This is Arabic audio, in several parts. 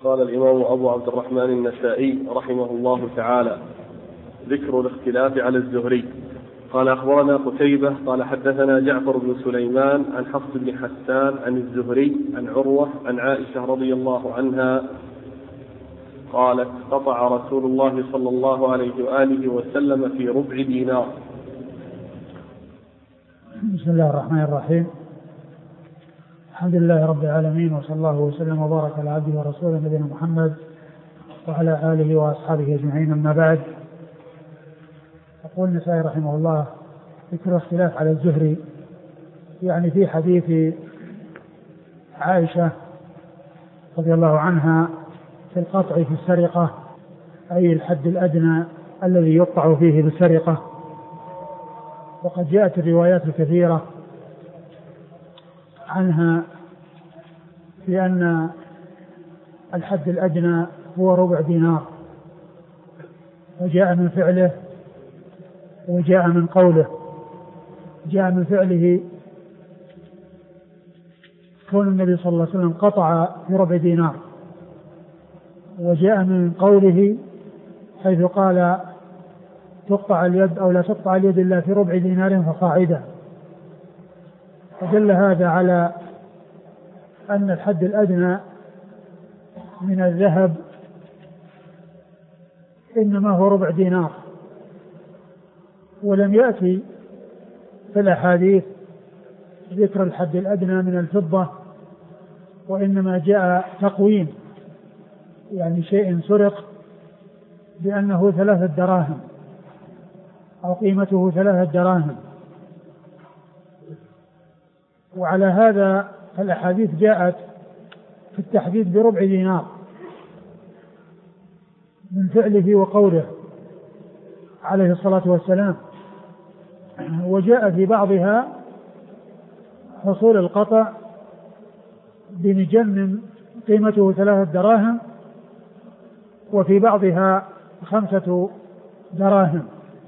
قال الإمام أبو عبد الرحمن النسائي رحمه الله تعالى: ذكر الاختلاف على الزهري. قال: أخبرنا قتيبة قال حدثنا جعفر بن سليمان عن حفص بن حسان عن الزهري عن عروة عن عائشة رضي الله عنها قالت: قطع رسول الله صلى الله عليه وآله وسلم في ربع دينار. بسم الله الرحمن الرحيم. الحمد لله رب العالمين، وصلى الله وسلم وبارك على عبده ورسوله نبينا محمد وعلى آله وأصحابه أجمعين، أما بعد. يقول النسائي رحمه الله: ذكر اختلاف على الزهري، يعني في حديث عائشة رضي الله عنها في القطع في السرقة، أي الحد الأدنى الذي يقطع فيه بالسرقة. وقد جاءت الروايات الكثيرة عنها في أن الحد الأدنى هو ربع دينار، وجاء من فعله وجاء من قوله. جاء من فعله كون النبي صلى الله عليه وسلم قطع في ربع دينار، وجاء من قوله حيث قال: تقطع اليد أو لا تقطع اليد إلا في ربع دينار فصاعدا. فدل هذا على أن الحد الأدنى من الذهب إنما هو ربع دينار، ولم يأتي في الأحاديث ذكر الحد الأدنى من الفضة، وإنما جاء تقويم، يعني شيء سرق بأنه 3 دراهم أو قيمته 3 دراهم. وعلى هذا الأحاديث جاءت في التحديد بربع دينار من فعله وقوله عليه الصلاة والسلام. وجاء في بعضها حصول القطع بمجن قيمته 3 دراهم، وفي بعضها 5 دراهم.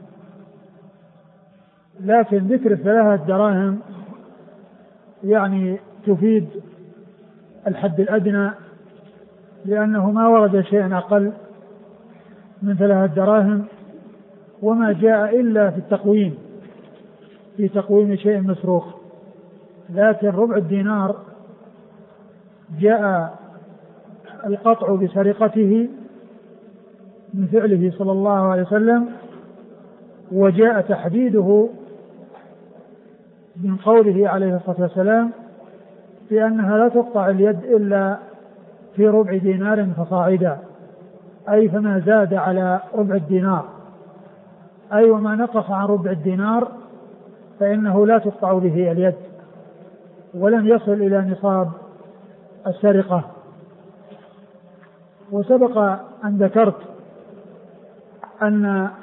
لكن ذكر 3 دراهم يعني تفيد الحد الأدنى، لأنه ما ورد شيء أقل من 3 دراهم، وما جاء إلا في التقويم، في تقويم شيء مسروق. لكن ربع الدينار جاء القطع بسرقته من فعله صلى الله عليه وسلم، وجاء تحديده من قوله عليه الصلاة والسلام بأنها لا تقطع اليد إلا في ربع دينار فصاعدا، أي فما زاد على ربع الدينار، أي وما نقص عن ربع الدينار فإنه لا تقطع به اليد، ولم يصل إلى نصاب السرقة. وسبق أن ذكرت أن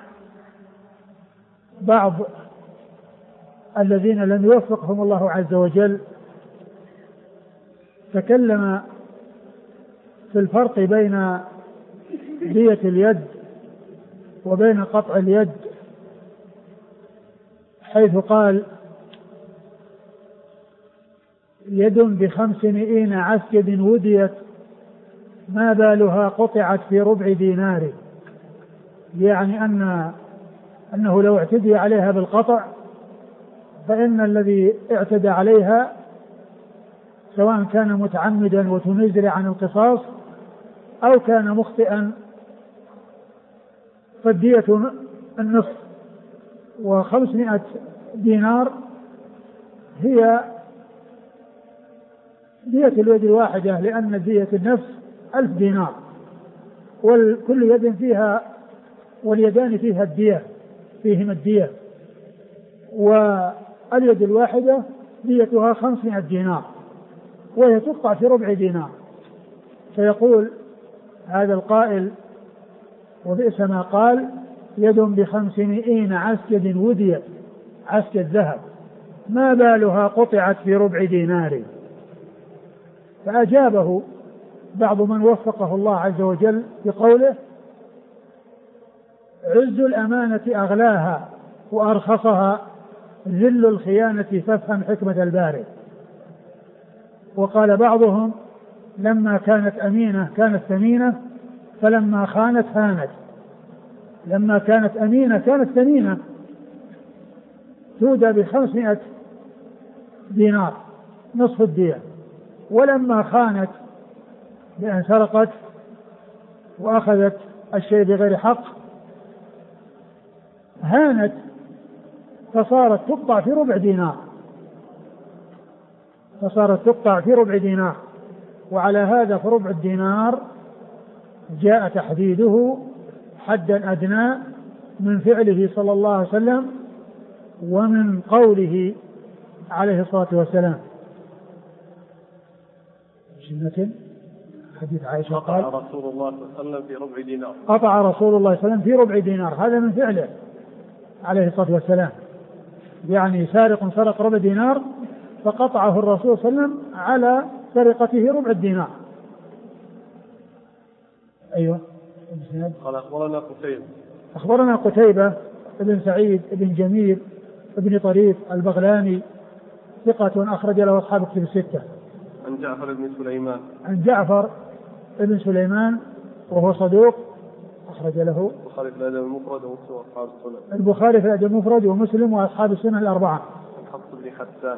بعض الذين لم يوفقهم الله عز وجل تكلم في الفرق بين دية اليد وبين قطع اليد، حيث قال: يد ب500 عسكد وديت ما بالها قطعت في ربع دينار، يعني أنه لو اعتدي عليها بالقطع فإن الذي اعتدى عليها سواء كان متعمدا وتنزل عن القصاص أو كان مخطئا فالدية النصف، و500 دينار هي دية اليد الواحدة، لأن دية النفس 1000 دينار، وكل يد فيها واليدان فيها الدية، فيهما الدية، واليد الواحدة ديتها 500 دينار، وهي تقطع في ربع دينار. فيقول هذا القائل: وبئس ما قال يد ب500 عسكد وديت، عسكد ذهب، ما بالها قطعت في ربع دينار. فأجابه بعض من وفقه الله عز وجل بقوله: عز الأمانة أغلاها وأرخصها ذل الخيانة فافهم حكمة الباري. وقال بعضهم: لما كانت أمينة كانت ثمينة، فلما خانت هانت. لما كانت أمينة كانت ثمينة، تودى ب500 دينار نصف الدية، ولما خانت بأن سرقت وأخذت الشيء بغير حق هانت، فصارت تقطع في ربع دينار، فصارت تقطع في ربع دينار. وعلى هذا فربع الدينار جاء تحديده حدا أدنى من فعله صلى الله عليه وسلم ومن قوله عليه الصلاة والسلام. حديث عائشة قال قطع رسول الله صلى الله عليه وسلم في ربع دينار، قطع رسول الله صلى الله عليه وسلم في ربع دينار، هذا من فعله عليه الصلاة والسلام، يعني سارق سرق ربع دينار فقطعه الرسول صلى الله عليه وسلم على سرقته ربع الدينار. أيوة. قال أخبرنا قتيبة. أخبرنا قتيبة ابن سعيد ابن جميل ابن طريف البغلاني ثقة أخرج له أصحاب الكتب الستة. عن جعفر بن سليمان. عن جعفر ابن سليمان وهو صدوق أخرج له البخاري في الأدب المفرد ومسلم وأصحاب السنن. البخاري في الأدب المفرد ومسلم وأصحاب السنن الأربعة. عن حفص بن حسان.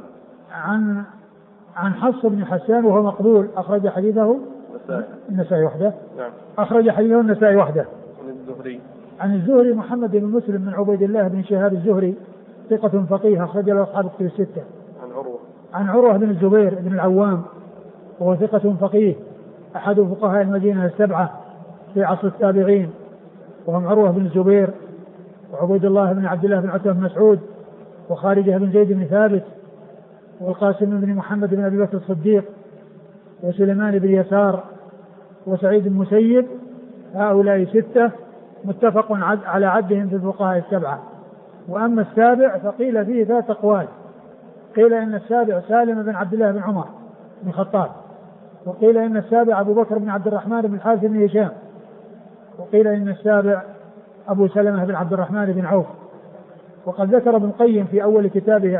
عن حفص بن حسان وهو مقبول أخرج حديثه النسائي وحده. نعم. أخرج حديثه النسائي وحده. عن الزهري. عن الزهري محمد بن مسلم بن عبيد الله بن شهاب الزهري ثقة فقيه أخرج له أصحاب الكتب الستة. عن عروة بن الزبير بن العوام وهو ثقة فقيه أحد فقهاء المدينة السبعة في عصر التابعين، وهم عروة بن الزبير وعبيد الله بن عبد الله بن عتبة بن مسعود وخارجة بن زيد بن ثابت والقاسم بن محمد بن أبي بكر الصديق وسليمان بن يسار وسعيد المسيب. هؤلاء ستة متفق على عدهم في الفقهاء السبعة. وأما السابع فقيل فيه ذات أقوال، قيل إن السابع سالم بن عبد الله بن عمر بن الخطاب، وقيل إن السابع أبو بكر بن عبد الرحمن بن الحارث بن هشام، وقيل إن السابع أبو سلمة بن عبد الرحمن بن عوف. وقد ذكر ابن القيم في أول كتابه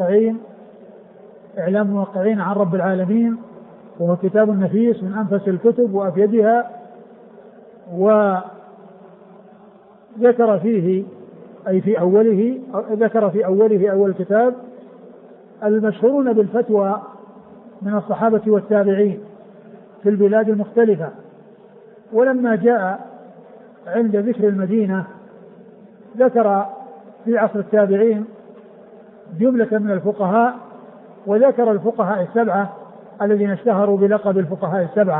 إعلام الموقعين عن رب العالمين، وهو كتاب نفيس من أنفس الكتب وأفيدها، وذكر فيه أي في أوله ذكر في أول الكتاب المشهورون بالفتوى من الصحابة والتابعين في البلاد المختلفة. ولما جاء عند ذكر المدينة ذكر في عصر التابعين جملة من الفقهاء، وذكر الفقهاء السبعة الذين اشتهروا بلقب الفقهاء السبعة،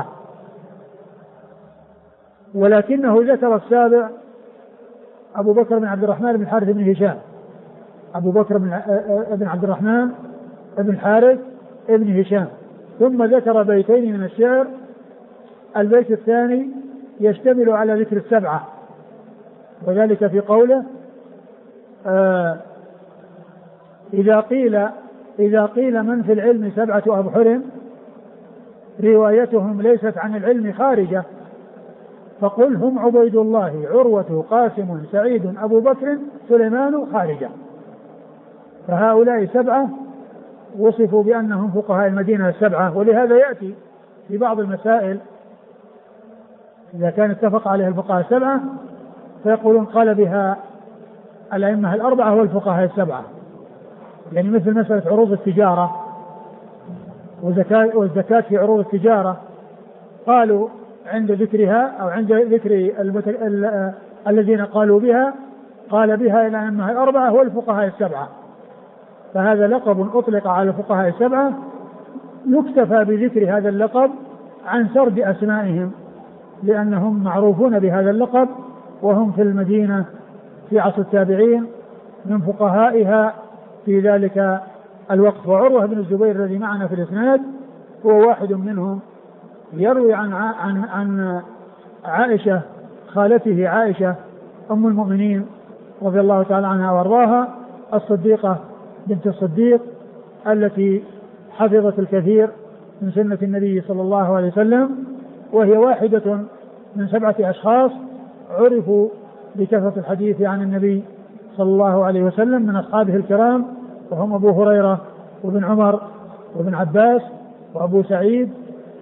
ولكنه ذكر السابع أبو بكر بن عبد الرحمن بن الحارث بن هشام، أبو بكر بن عبد الرحمن بن الحارث بن هشام. ثم ذكر بيتين من الشعر، البيت الثاني يشتمل على ذكر السبعة، وذلك في قوله إذا قيل من في العلم سبعة أبحر روايتهم ليست عن العلم خارجة، فقل هم عبيد الله عروة قاسم سعيد أبو بكر سليمان خارجة. فهؤلاء سبعة وصفوا بأنهم فقهاء المدينة السبعة، ولهذا يأتي في بعض المسائل إذا كان اتفق عليها الفقهاء السبعة فيقولون قال بها الأئمة الأربعة والفقهاء السبعة، يعني مثل مسألة عروض التجارة والزكاة في عروض التجارة، قالوا عند ذكرها أو عند ذكر الذين قالوا بها قال بها الأئمة الأربعة والفقهاء السبعة. فهذا لقب أطلق على الفقهاء السبعة، يكتفى بذكر هذا اللقب عن سرد أسمائهم، لأنهم معروفون بهذا اللقب وهم في المدينة في عصر التابعين من فقهائها في ذلك الوقت. وعروة بن الزبير الذي معنا في الإسناد هو واحد منهم، يروي عن عائشة خالته عائشة أم المؤمنين رضي الله تعالى عنها وارضاها الصديقة بنت الصديق التي حفظت الكثير من سنة النبي صلى الله عليه وسلم، وهي واحدة من 7 أشخاص عرفوا بكثرة الحديث عن النبي صلى الله عليه وسلم من أصحابه الكرام، وهم أبو هريرة وابن عمر وابن عباس وأبو سعيد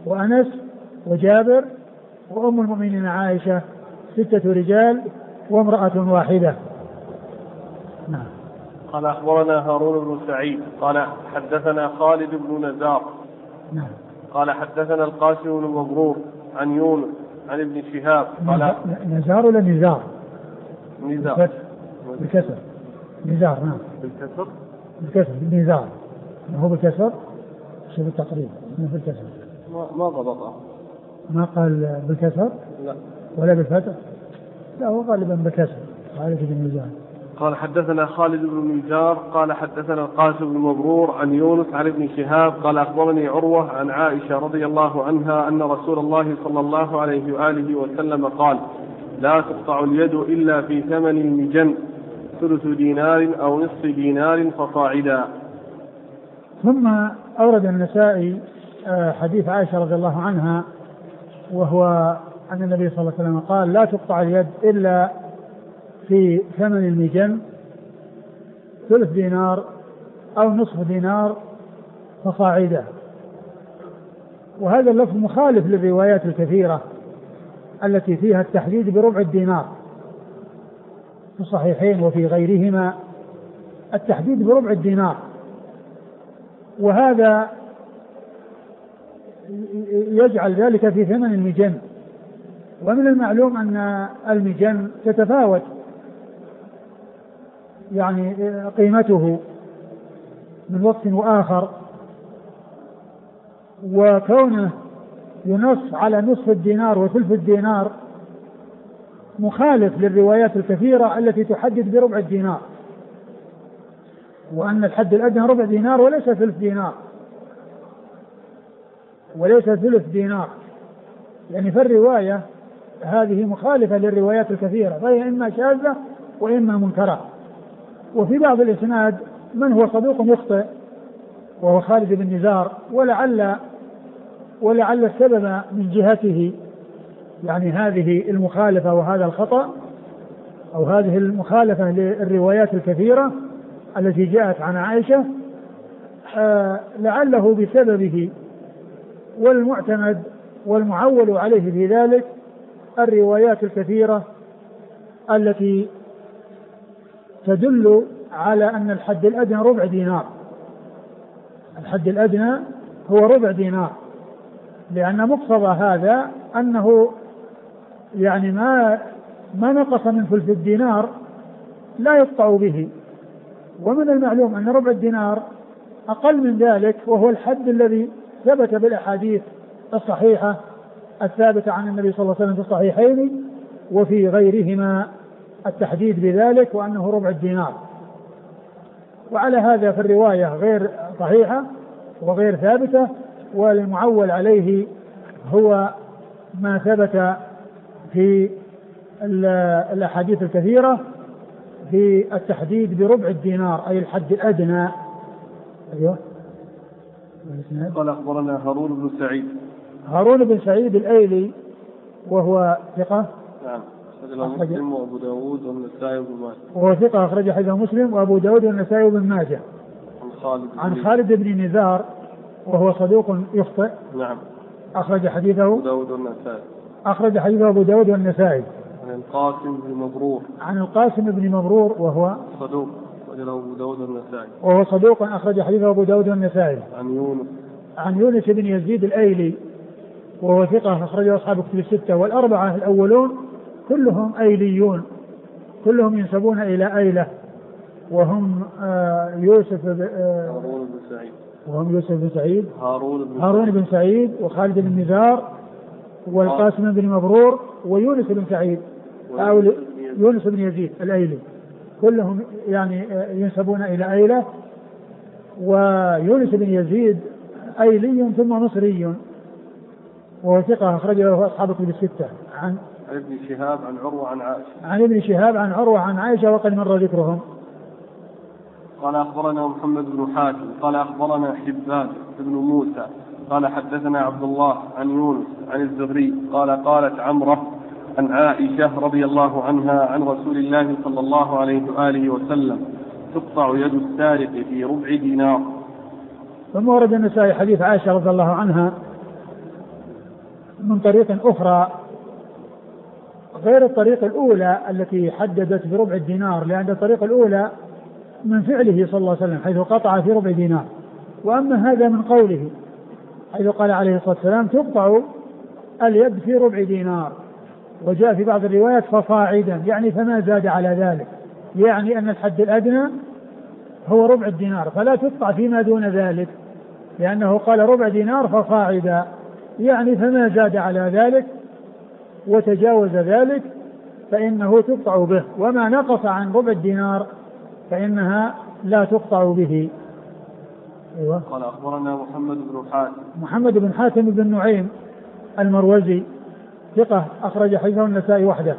وأنس وجابر وأم المؤمنين عائشة 6 رجال وامرأة واحدة. نعم. قال أخبرنا هارون بن سعيد قال حدثنا خالد بن نزار نعم. قال حدثنا القاسم بن مبرور عن يونس عن ابن شهاب قال نزار ولا نزار؟ نزار بالكسر. نزار. نعم. بالكسر. بالكسر. بالنزار. هو بالكسر. شوف التقريب في الكسر. ما ضبطه. ما قال بالكسر؟ لا. ولا بالفتح؟ لا، هو غالبا بالكسر. خالد بن نزار. قال حدثنا خالد بن نزار قال حدثنا القاسم بن مبرور عن يونس عن ابن شهاب قال أخبرني عروة عن عائشة رضي الله عنها أن رسول الله صلى الله عليه وآله وسلم قال لا تقطع اليد إلا في ثمن المجن 3 دينار أو نصف دينار فصاعدا. ثم أورد النسائي حديث عائشة رضي الله عنها، وهو أن النبي صلى الله عليه وسلم قال لا تقطع اليد إلا في ثمن المجن 3 دينار أو نصف دينار فصاعدا. وهذا اللفظ مخالف للروايات الكثيرة التي فيها التحديد بربع الدينار في الصحيحين وفي غيرهما، التحديد بربع الدينار، وهذا يجعل ذلك في ثمن المجن. ومن المعلوم أن المجن تتفاوت يعني قيمته من وقت وآخر، وكونه ينص على نصف الدينار وثلث الدينار مخالف للروايات الكثيرة التي تحدد بربع الدينار، وأن الحد الأدنى ربع دينار وليس ثلث دينار وليس ثلث دينار، يعني فالرواية هذه مخالفة للروايات الكثيرة، فهي إما شاذة وإما منكرة. وفي بعض الإسناد من هو صدوق يخطئ وهو خالد بن نزار، ولعل السبب من جهته يعني هذه المخالفة وهذا الخطأ، أو هذه المخالفة للروايات الكثيرة التي جاءت عن عائشة، لعله بسببه. والمعتمد والمعول عليه في ذلك الروايات الكثيرة التي تدل على أن الحد الأدنى ربع دينار. الحد الأدنى هو ربع دينار، لأن مقتضى هذا أنه يعني ما نقص من ثلث الدينار لا يقطع به. ومن المعلوم أن ربع الدينار أقل من ذلك، وهو الحد الذي ثبت بالأحاديث الصحيحة الثابتة عن النبي صلى الله عليه وسلم في الصحيحين وفي غيرهما التحديد بذلك وأنه ربع الدينار. وعلى هذا فالرواية غير صحيحة وغير ثابتة، والمعول عليه هو ما ثبت في الأحاديث الكثيرة في التحديد بربع الدينار أي الحد الأدنى. أيوه. قال أخبرنا هارون بن سعيد. هارون بن سعيد الأيلي وهو ثقة. نعم. مسلم وأبو داود والنسائي وابن ماجه. وهو ثقة أخرج حديثه مسلم وأبو داود والنسائي وابن ماجه. عن خالد بن نزار وهو صدوق يخطئ. نعم. أخرج حديثه أبو داود والنسائي. أخرج حديثه أبو داود والنسائي. عن القاسم بن مبرور. عن القاسم بن مبرور وهو صدوق أخرج أبو داود والنسائي. وهو صدوق أخرج حديثه أبو داود والنسائي. عن يونس بن يزيد الأيلي وهو ثقة أخرجه أصحاب كتب الستة، والأربعة الأولون كلهم أيليون، كلهم ينسبون إلى أيلة، وهم يوسف بن سعيد هارون بن سعيد وخالد بن نزار والقاسم بن مبرور ويونس بن سعيد أو يونس بن يزيد الأيلي، كلهم يعني ينسبون إلى أيلة. ويونس بن يزيد أيلي ثم مصري وهو ثقة أخرجه أصحاب الكتب الستة. عن ابن شهاب عن عروة عن عائشة. عن ابن شهاب عن عروة عن عائشة وقد مر ذكرهم. قال أخبرنا محمد بن حاتم قال أخبرنا حبان بن موسى قال حدثنا عبد الله عن يونس عن الزهري قال قالت عمرة عن عائشة رضي الله عنها عن رسول الله صلى الله عليه وآله وسلم تقطع يد السارق في 4 دينار. ثم ورد النسائي حديث عائشة رضي الله عنها من طريق أخرى غير الطريقة الأولى التي حددت بربع الدينار، لأن الطريقة الأولى من فعله صلى الله عليه وسلم حيث قطع في ربع دينار، وأما هذا من قوله حيث قال عليه الصلاة والسلام تقطع اليد في ربع دينار، وجاء في بعض الروايات فصاعدا، يعني فما زاد على ذلك، يعني أن الحد الأدنى هو ربع الدينار، فلا تقطع فيما دون ذلك، لأنه قال ربع دينار فصاعدا، يعني فما زاد على ذلك وتجاوز ذلك فإنه تقطع به، وما نقص عن ربع الدينار فإنها لا تقطع به. أيوة. قال أخبرنا محمد بن حاتم بن نعيم المروزي ثقة أخرج حديثه النسائي وحده.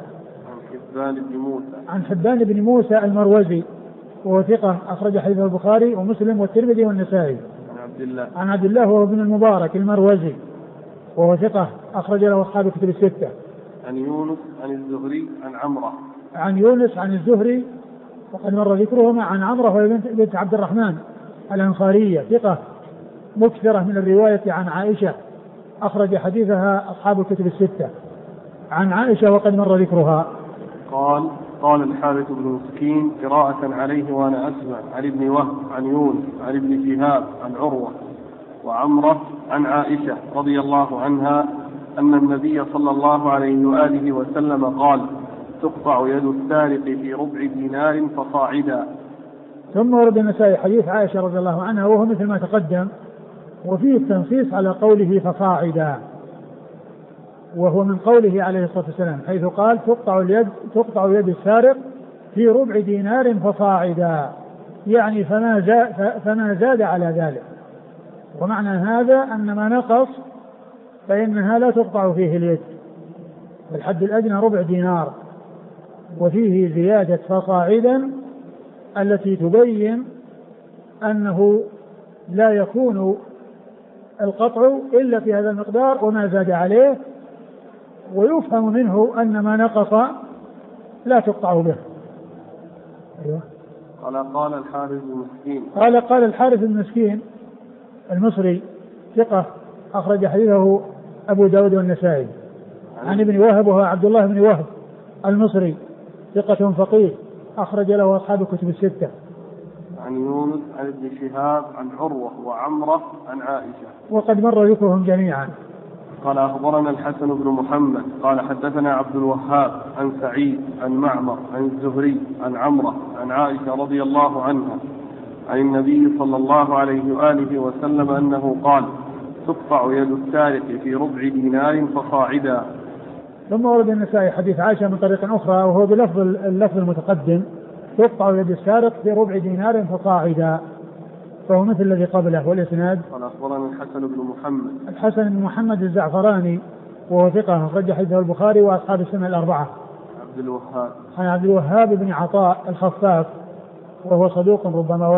عن حبان بن موسى المروزي وهو ثقة أخرج حديثه البخاري ومسلم والترمذي والنسائي. عن عبد الله وهو ابن المبارك المروزي وهو ثقة أخرج له أصحاب الكتب الستة. عن يونس عن الزهري عن عمرة. عن يونس عن الزهري وقد مر ذكرهما. عن عمرة وهي بنت عبد الرحمن الأنصارية ثقة مكثرة من الرواية عن عائشة أخرج حديثها أصحاب الكتب الستة. عن عائشة وقد مر ذكرها. قال الحارث بن مسكين قراءة عليه وأنا أسمع عن ابن وهب عن يونس عن ابن شهاب عن عروة وعمرة عن عائشة رضي الله عنها أن النبي صلى الله عليه وآله وسلم قال تقطع يد السارق في ربع دينار فصاعدا. ثم ورد النسائي حديث عائشة رضي الله عنها وهو مثل ما تقدم، وفيه التنصيص على قوله فصاعدا، وهو من قوله عليه الصلاة والسلام حيث قال تقطع يد السارق في ربع دينار فصاعدا، يعني فما زاد على ذلك. ومعنى هذا أن ما نقص فإنها لا تقطع فيه اليد، والحد الأدنى ربع دينار، وفيه زيادة فصاعدا التي تبين أنه لا يكون القطع إلا في هذا المقدار وما زاد عليه، ويفهم منه أن ما نقص لا تقطع به. أيوة. قال الحارث بن مسكين قال الحارث بن مسكين المصري ثقة أخرج حديثه أبو داود والنسائي. عن ابن وهب وهو عبد الله بن وهب المصري ثقة فقيه أخرج له أصحاب الكتب الستة. عن يونس عن ابن شهاب عن عروة وعمرة عن عائشة وقد مر ذكرهم جميعا. قال أخبرنا الحسن بن محمد قال حدثنا عبد الوهاب عن سعيد عن معمر عن الزهري عن عمرة عن عائشة رضي الله عنها عن النبي صلى الله عليه وآله وسلم أنه قال تقطع يد السارق في ربع دينار فصاعدا. ثم ورد النسائي حديث عائشة من طريق أخرى وهو بلفظ اللفظ المتقدم تقطع يد السارق في ربع دينار فصاعدا، فهو مثل الذي قبله. والإسناد قال أخبرنا الحسن بن محمد الزعفراني وهو ثقة أخرج حديثه البخاري وأصحاب السنة الأربعة. عن عبد الوهاب بن عطاء الخفاف وهو صدوق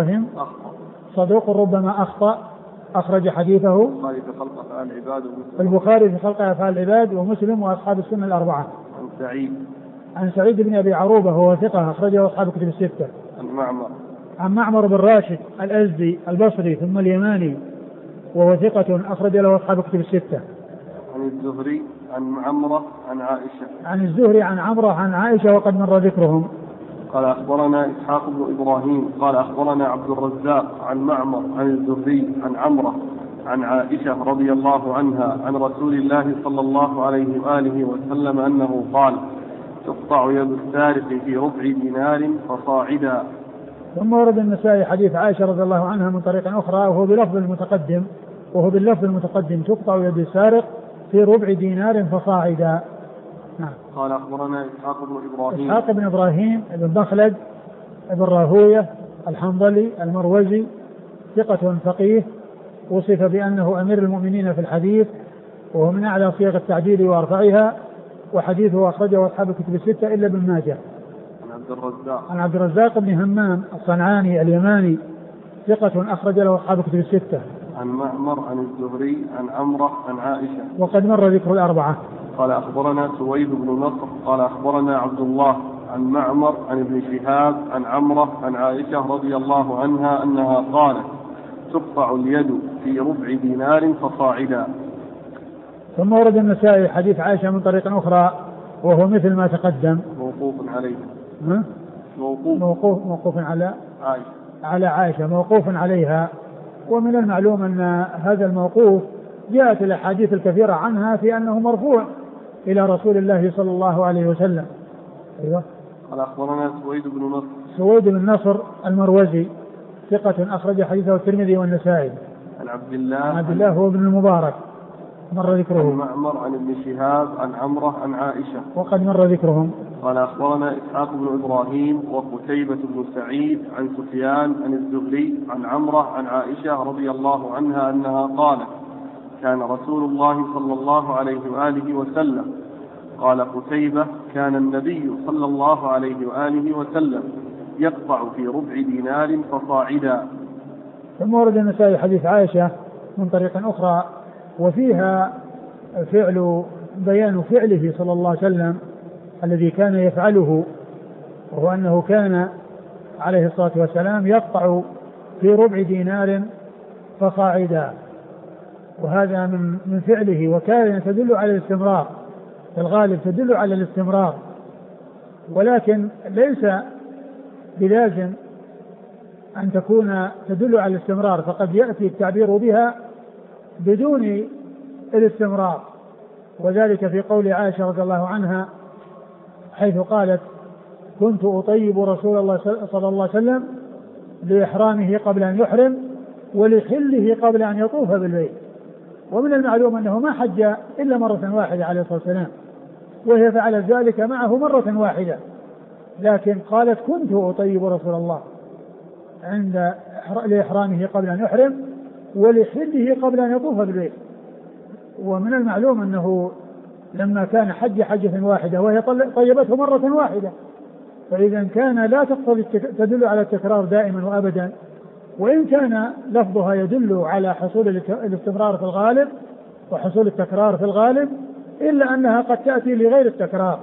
ربما أخطأ أخرج حديثه البخاري في خلق أفعال العباد ومسلم وأصحاب السنة الأربعة. عن سعيد بن أبي عروبة وهو ثقة أخرجه أصحاب الكتب الستة. عن معمر بن راشد الأزدي البصري ثم اليماني وهو ثقة أخرج له أصحاب الكتب الستة. عن الزهري عن عمرة عن عائشة. عن الزهري عن عمرة عن عائشة وقد مر ذكرهم. قال أخبرنا إسحاق بن إبراهيم قال أخبرنا عبد الرزاق عن معمر عن الزهري عن عمرة عن عائشة رضي الله عنها عن رسول الله صلى الله عليه وآله وسلم أنه قال تقطع يد السارق في ربع دينار فصاعدا. ثم ورد النسائي حديث عائشة رضي الله عنها من طريق أخرى وهو باللفظ المتقدم تقطع يد السارق في ربع دينار فصاعدا. نعم. قال أخبرنا إسحاق بن إبراهيم بن مخلد بن راهوية الحنظلي المروزي ثقة فقيه وصف بأنه أمير المؤمنين في الحديث وهو من أعلى صيغ التعديل وأرفعها، وحديثه أخرجه أصحاب الكتب الستة إلا ابن ماجه. عن عبد الرزاق بن همام الصنعاني اليماني ثقة أخرج له أصحاب الكتب الستة. عن معمر عن الزهري عن عمرة عن عائشة وقد مر ذكر الأربعة. قال أخبرنا سويد بن نصر قال أخبرنا عبد الله عن معمر عن ابن شهاب عن عمرة عن عائشة رضي الله عنها أنها قالت تقطع اليد في ربع دينار فصاعدا. ثم ورد النسائي حديث عائشة من طريق أخرى وهو مثل ما تقدم موقوف عليه. موقوف على عائشة موقوف عليها. ومن المعلوم أن هذا الموقوف جاءت الأحاديث الكثيرة عنها في أنه مرفوع إلى رسول الله صلى الله عليه وسلم. أيوة. قال أخبرنا سويد بن نصر المروزي ثقة أخرج حديثه الترمذي والنسائي. عن عبد الله هو ابن المبارك مر ذكره. عن معمر عن ابن شهاب عن عمرة عن عائشة وقد مر ذكرهم. قال أخبرنا إسحاق بن إبراهيم وقتيبة بن سعيد عن سفيان عن الزهري عن عمرة عن عائشة رضي الله عنها أنها قالت كان رسول الله صلى الله عليه وآله وسلم. قال قتيبة كان النبي صلى الله عليه وآله وسلم يقطع في ربع دينار فصاعدا. ثم ورد النسائي حديث عائشة من طريق أخرى وفيها بيان فعله صلى الله عليه وسلم الذي كان يفعله، وهو أنه كان عليه الصلاة والسلام يقطع في ربع دينار فصاعدا، وهذا من فعله، وكان تدل على الاستمرار، في الغالب تدل على الاستمرار، ولكن ليس بلازم أن تكون تدل على الاستمرار، فقد يأتي التعبير بها بدون الاستمرار، وذلك في قول عائشة رضي الله عنها حيث قالت كنت أطيب رسول الله صلى الله عليه وسلم لإحرامه قبل أن يحرم ولحله قبل أن يطوف بالبيت. ومن المعلوم أنه ما حج إلا مرة واحدة عليه الصلاة والسلام، وهي فعلت ذلك معه مرة واحدة، لكن قالت كنت أطيب رسول الله عند لإحرامه قبل أن يحرم ولحله قبل أن يطوف بالبيت. ومن المعلوم أنه لما كان حجة واحدة وهي طيبته مرة واحدة، فإذا كان لا تقتضي تدل على التكرار دائما وأبدا، وإن كان لفظها يدل على حصول الاستمرار في الغالب وحصول التكرار في الغالب، إلا أنها قد تأتي لغير التكرار.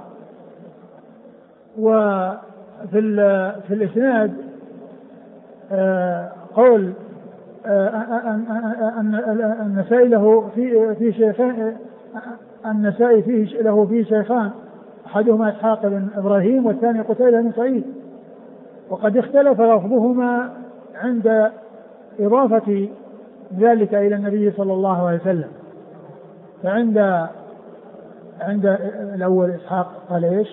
وفي الإسناد قول النسائي له في شيخان، النسائي فيه له في شيخان، أحدهما إسحاق بن إبراهيم والثاني قتيبة بن سعيد، وقد اختلف لفظهما عند إضافة ذلك إلى النبي صلى الله عليه وسلم. فعند الأول إسحاق قال إيش؟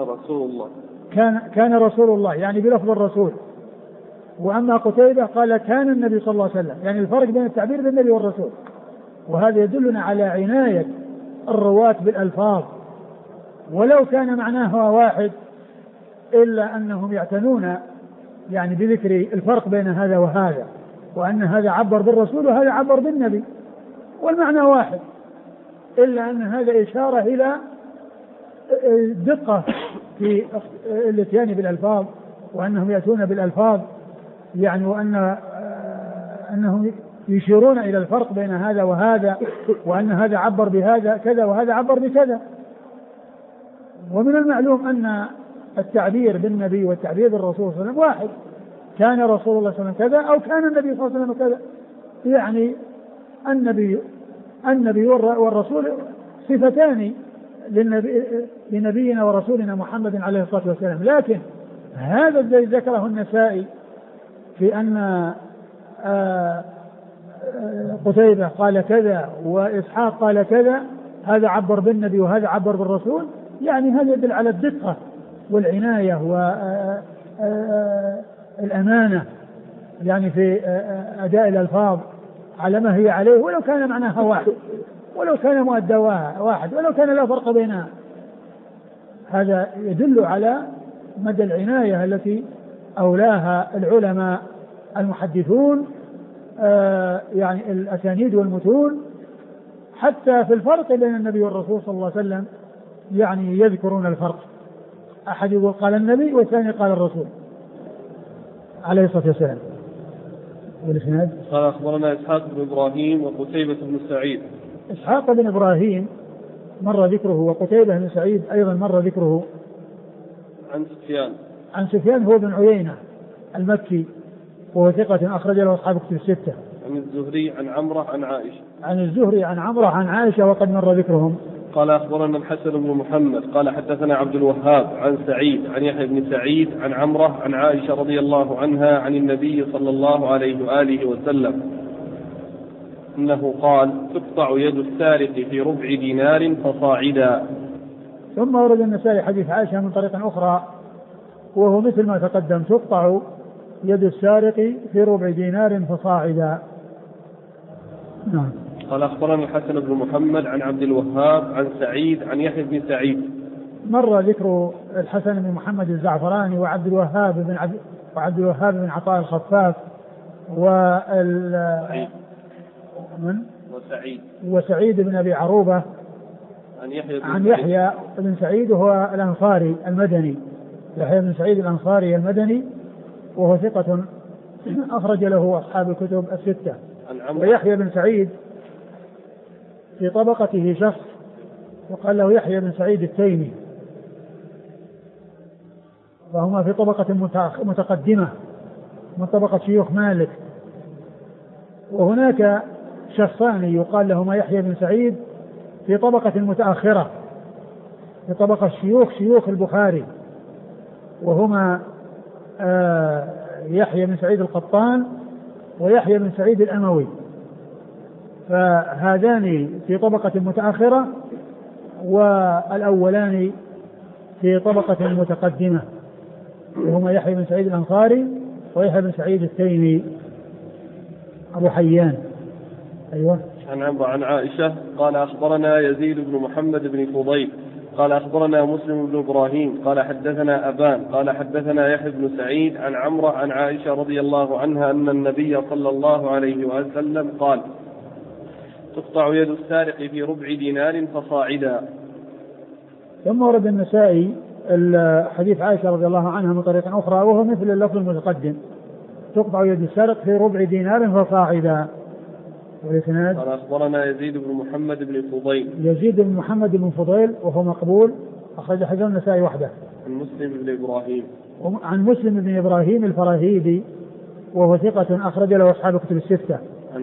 كان رسول الله يعني بلفظ الرسول، وأما قتيبة قال كان النبي صلى الله عليه وسلم، يعني الفرق بين التعبير بالنبي والرسول، وهذا يدلنا على عناية الرواة بالألفاظ، ولو كان معناها واحد إلا أنهم يعتنون يعني بذكر الفرق بين هذا وهذا، وأن هذا عبر بالرسول وهذا عبر بالنبي والمعنى واحد، إلا أن هذا إشارة إلى دقة في الاتيان بالألفاظ، وأنهم يأتون بالألفاظ يعني وأنهم يشيرون إلى الفرق بين هذا وهذا، وأن هذا عبر بهذا كذا وهذا عبر بكذا. ومن المعلوم أن التعبير بالنبي والتعبير بالرسول صلى الله عليه وسلم واحد، كان رسول الله صلى الله عليه وسلم كذا أو كان النبي صلى الله عليه وسلم كذا، يعني النبي والرسول صفتان لنبينا ورسولنا محمد عليه الصلاة والسلام. لكن هذا الذي ذكره النسائي في أن قتيبة قال كذا وإسحاق قال كذا، هذا عبر بالنبي وهذا عبر بالرسول، يعني هذا يدل على الدقة والعناية والأمانة يعني في أداء الألفاظ على ما هي عليه، ولو كان معناها واحد، ولو كان مؤداها واحد، ولو كان لا فرق بينها. هذا يدل على مدى العناية التي أولاها العلماء المحدثون يعني الأسانيد والمتون، حتى في الفرق بين النبي والرسول صلى الله عليه وسلم يعني يذكرون الفرق، أحد يقول قال النبي والثاني قال الرسول عليه الصلاة والسلام. والإسناد قال أخبرنا إسحاق بن إبراهيم وقتيبة بن سعيد. إسحاق بن إبراهيم مر ذكره، وقتيبة بن سعيد أيضا مر ذكره. عن سفيان هو بن عيينة المكي، وهو ثقة أخرج له أصحاب كتب الستة. عن الزهري عن عمرة عن عائشة. عن الزهري عن عمرة عن عائشة وقد مر ذكرهم. قال أخبرنا الحسن بن محمد قال حدثنا عبد الوهاب عن سعيد عن يحيى بن سعيد عن عمرة عن عائشة رضي الله عنها عن النبي صلى الله عليه وآله وسلم أنه قال تقطع يد السارق في ربع دينار فصاعدا. ثم ورد النسائي حديث عائشة من طريق أخرى وهو مثل ما تقدم، تقطع يد السارق في ربع دينار فصاعدا. نعم. قال أخبرنا الحسن بن محمد عن عبد الوهاب عن سعيد عن يحيى بن سعيد. مر ذكر الحسن بن محمد الزعفراني وعبد الوهاب بن عطاء الخفاف وسعيد بن أبي عروبة عن يحيى بن سعيد وهو الأنصاري المدني، يحيى بن سعيد الأنصاري المدني وهو ثقة أخرج له أصحاب الكتب الستة. ويحيى بن سعيد في طبقته شخص وقال له يحيى بن سعيد التيمي، وهما في طبقة متقدمة من طبقة شيوخ مالك. وهناك شخصان يقال لهما يحيى بن سعيد في طبقة متأخرة في طبقة شيوخ البخاري، وهما يحيى بن سعيد القطان ويحيى بن سعيد الأموي، فهذان في طبقة متأخرة والأولان في طبقة متقدمة، وهما يحيى بن سعيد الأنصاري ويحيى بن سعيد التيمي أبو حيان. أيوة. عن عائشة قال أخبرنا يزيد بن محمد بن فضيل قال أخبرنا مسلم بن إبراهيم قال حدثنا أبان قال حدثنا يحيى بن سعيد عن عمرة عن عائشة رضي الله عنها أن النبي صلى الله عليه وسلم قال تقطع يد السارق في ربع دينار فصاعدا. ثم ورد النسائي الحديث عائشة رضي الله عنها من طريق أخرى وهو مثل اللفظ المتقدم، تقطع يد السارق في ربع دينار فصاعدا. قال أخبرنا يزيد بن محمد بن فضيل. يزيد بن محمد بن فضيل وهو مقبول أخرج حديث النسائي وحده. عن مسلم بن إبراهيم الفراهيدي وهو ثقة أخرج له أصحاب كتب الستة.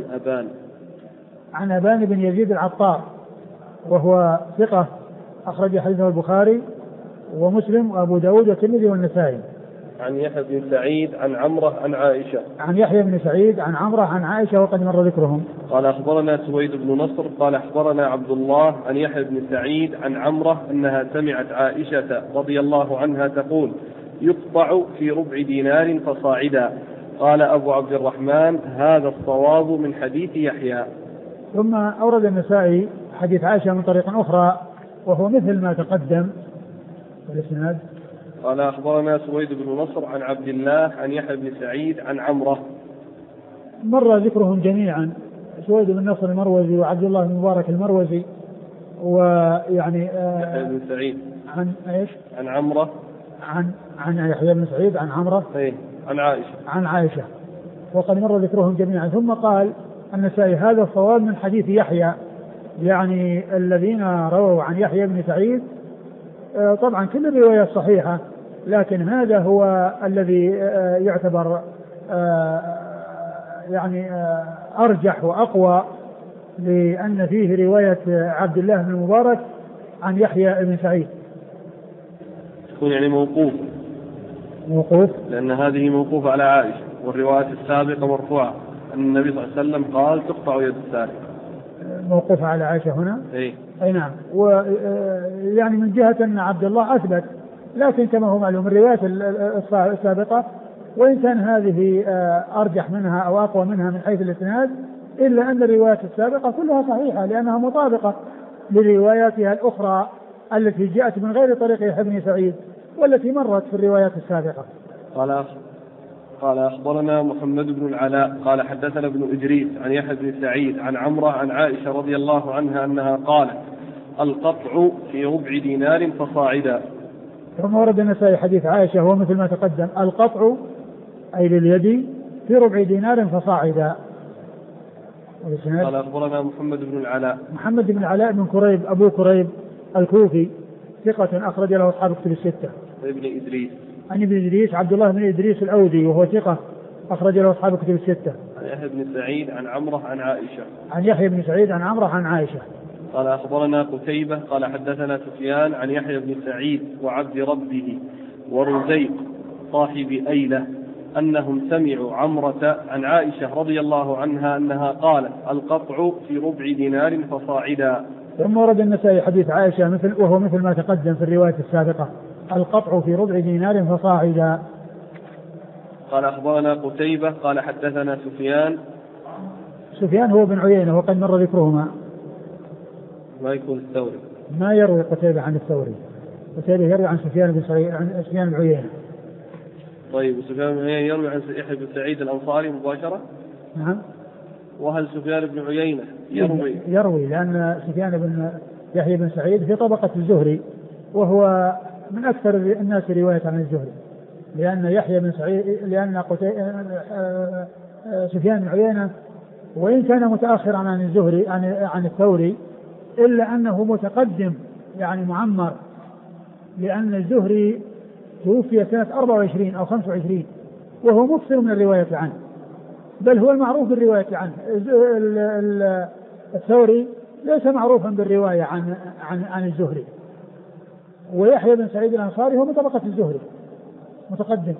عن أبان بن يزيد العطار وهو ثقة أخرج حديثه البخاري ومسلم وأبو داود والترمذي والنسائي. عن يحيى بن سعيد عن عمرة عن عائشة. عن يحيى بن سعيد عن عمرة عن عائشة وقد مر ذكرهم. قال أخبرنا سويد بن نصر قال أخبرنا عبد الله عن يحيى بن سعيد عن عمرة أنها سمعت عائشة رضي الله عنها تقول يقطع في ربع دينار فصاعدا. قال أبو عبد الرحمن هذا الصواب من حديث يحيى. ثم أورد النسائي حديث عائشة من طريق أخرى وهو مثل ما تقدم والإسناد. قال أخبرنا سويد بن نصر عن عبد الله عن يحيى بن سعيد عن عمرة. مر ذكرهم جميعا، سويد بن نصر المروزي وعبد الله بن مبارك المروزي ويعني يحيى بن سعيد عن ايش؟ عن عمرة عن يحيى بن سعيد عن عمرة عن عائشة وقد مر ذكرهم جميعا. ثم قال النسائي هذا الصواب من حديث يحيى، يعني الذين رووا عن يحيى بن سعيد طبعا كل الروايات صحيحة، لكن هذا هو الذي يعتبر يعني أرجح وأقوى، لأن فيه رواية عبد الله بن مبارك عن يحيى بن سعيد تكون يعني موقوف لأن هذه موقوفة على عائشة، والرواية السابقة مرفوعة أن النبي صلى الله عليه وسلم قال تقطع يد السارق. موقوفة على عائشة هنا؟ أي نعم. ويعني من جهة أن عبد الله أثبت، لكن كما هو معلوم الروايات السابقة وإن كان هذه أرجح منها أو أقوى منها من حيث الإسناد، إلا أن الروايات السابقة كلها صحيحة لأنها مطابقة لرواياتها الأخرى التي جاءت من غير طريق يحيى بن سعيد والتي مرت في الروايات السابقة. قال أخبرنا محمد بن العلاء قال حدثنا ابن إدريس عن يحيى بن سعيد عن عمرة عن عائشة رضي الله عنها أنها قالت القطع في ربع دينار فصاعدا. ثم ورد النسائي حديث عائشة هو مثل ما تقدم، القطع أي لليد في ربع دينار فصاعدا. قال أخبرنا محمد بن العلاء بن كريب أبو كريب الكوفي ثقة أخرج له أصحاب كتب الستة. عن ابن إدريس عبد الله بن إدريس الأودي وهو ثقة أخرج له أصحاب كتب الستة. يحيى بن سعيد عن عمرة عن عائشة. عن يحيى بن سعيد عن عمرة عن عائشة. قال أخبرنا قتيبة قال حدثنا سفيان عن يحيى بن سعيد وعبد ربه ورزيق صاحب أيلة أنهم سمعوا عمرة عن عائشة رضي الله عنها أنها قالت القطع في ربع دينار فصاعدا. ثم ورد النسائي حديث عائشة وهو مثل ما تقدم في الرواية السابقة، القطع في ربع دينار فصاعدا. قال أخبرنا قتيبة قال حدثنا سفيان هو بن عيينة وقد مر ذكرهما. ما يكون الثوري، ما يروي قتيبة عن الثوري، قتيبة يروي عن سفيان بن عيينة. طيب سفيان بن عيينة يروي عن يحيى بن سعيد الأنصاري مباشرة؟ نعم. وهل سفيان بن عيينة يروي لأن سفيان بن يحيى بن سعيد في طبقة الزهري وهو من أكثر الناس رواية عن الزهري، لأن يحيى بن سعيد سفيان بن عيينة وإن كان متأخرا عن الزهري عن الثوري إلا أنه متقدم يعني معمر، لأن الزهري توفي سنة 24 أو 25 وهو مكثر من الرواية عنه، بل هو المعروف بالرواية عنه. الثوري ليس معروفا بالرواية عن الزهري، ويحيى بن سعيد الأنصاري هو من طبقة الزهري متقدم.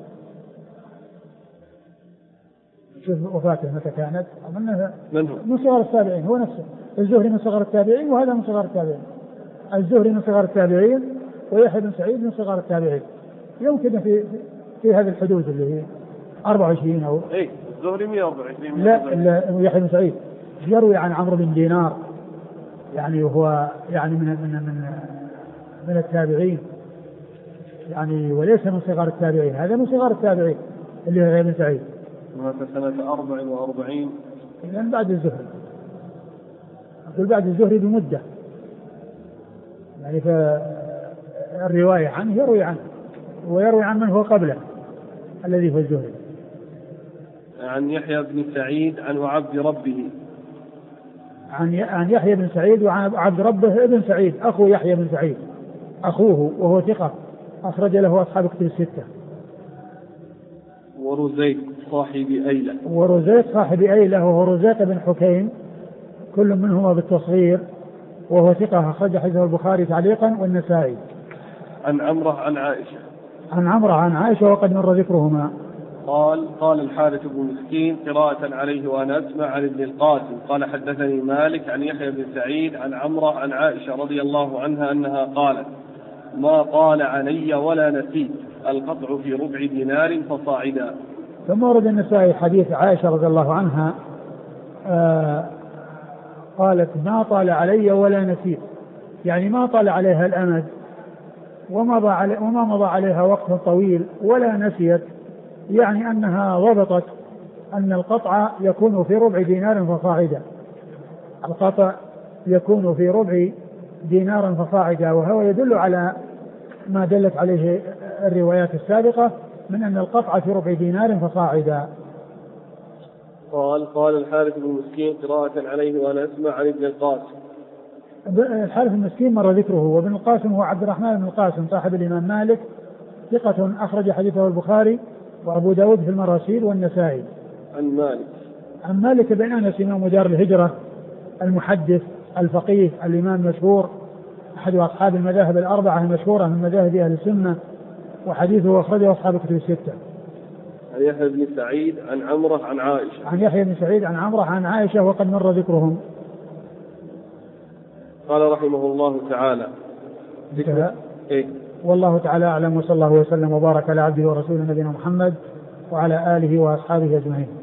شوف وفاته متى كانت؟ من صغار التابعين، هو نفسه الزهري من صغار التابعين وهذا من صغار التابعين. الزهري من صغار التابعين ويحيى بن سعيد من صغار التابعين، يمكن في هذه الحدود اللي هي 24 أو الزهري 124. لا يحيى بن سعيد يروي عن عمرو بن دينار يعني وهو يعني من التابعين يعني وليس من صغار التابعين، هذا من صغار التابعين اللي هو يحيى بن سعيد. مات سنة 44 يعني بعد الزهري، أقول بعد الزهري بمدة، يعني فالرواية عنه يروي عنه ويروي عن من هو قبله الذي هو الزهري. عن يحيى بن سعيد عن عبد ربه، عن يحيى بن سعيد وعن عبد ربه ابن سعيد أخو يحيى بن سعيد أخوه وهو ثقة أخرج له أصحاب كتب الستة. ورزيق صاحب أيلة، ورزيق صاحب أيلة وهو رزيق بن حكيم كل منهما بالتصغير وهو ثقة أخرج حديثه البخاري تعليقا والنسائي. عن عمرة عن عائشة، عن عمرة عن عائشة وقد مر ذكرهما. قال الحارث بن مسكين قراءة عليه وأنا أسمع عن ابن القاسم قال حدثني مالك عن يحيى بن سعيد عن عمرة عن عائشة رضي الله عنها أنها قالت ما طال علي ولا نسيت القطع في ربع دينار فصاعدا. ثم ورد النسائي حديث عائشة رضي الله عنها قالت ما طال علي ولا نسيت، يعني ما طال عليها الأمد وما مضى عليها وقت طويل ولا نسيت، يعني أنها ضبطت أن القطع يكون في ربع دينار فصاعدا، القطع يكون في ربع دينار فصاعدا، وهو يدل على ما دلت عليه الروايات السابقة من أن القطع في ربع دينار فصاعدا. قال الحارث بن مسكين قراءة عليه وأنا أسمع عن ابن القاسم. الحارث المسكين مر ذكره، وابن القاسم هو عبد الرحمن بن القاسم صاحب الإمام مالك ثقة أخرج حديثه البخاري وأبو داود في المراسيل والنسائي. عن مالك بن أنس إمام دار الهجرة المحدث الفقيه الإمام المشهور أحد أصحاب المذاهب الأربعة المشهورة من مذاهب أهل السنة، وحديثه أخرجه أصحاب كتب الستة. عن يحيى بن سعيد عن عمرة عن عائشة. عن يحيى بن سعيد عن عمرة عن عائشة وقد مر ذكرهم. قال رحمه الله تعالى والله تعالى أعلم، وصلى الله وسلم وبارك على عبده ورسوله نبينا محمد وعلى آله وأصحابه أجمعين.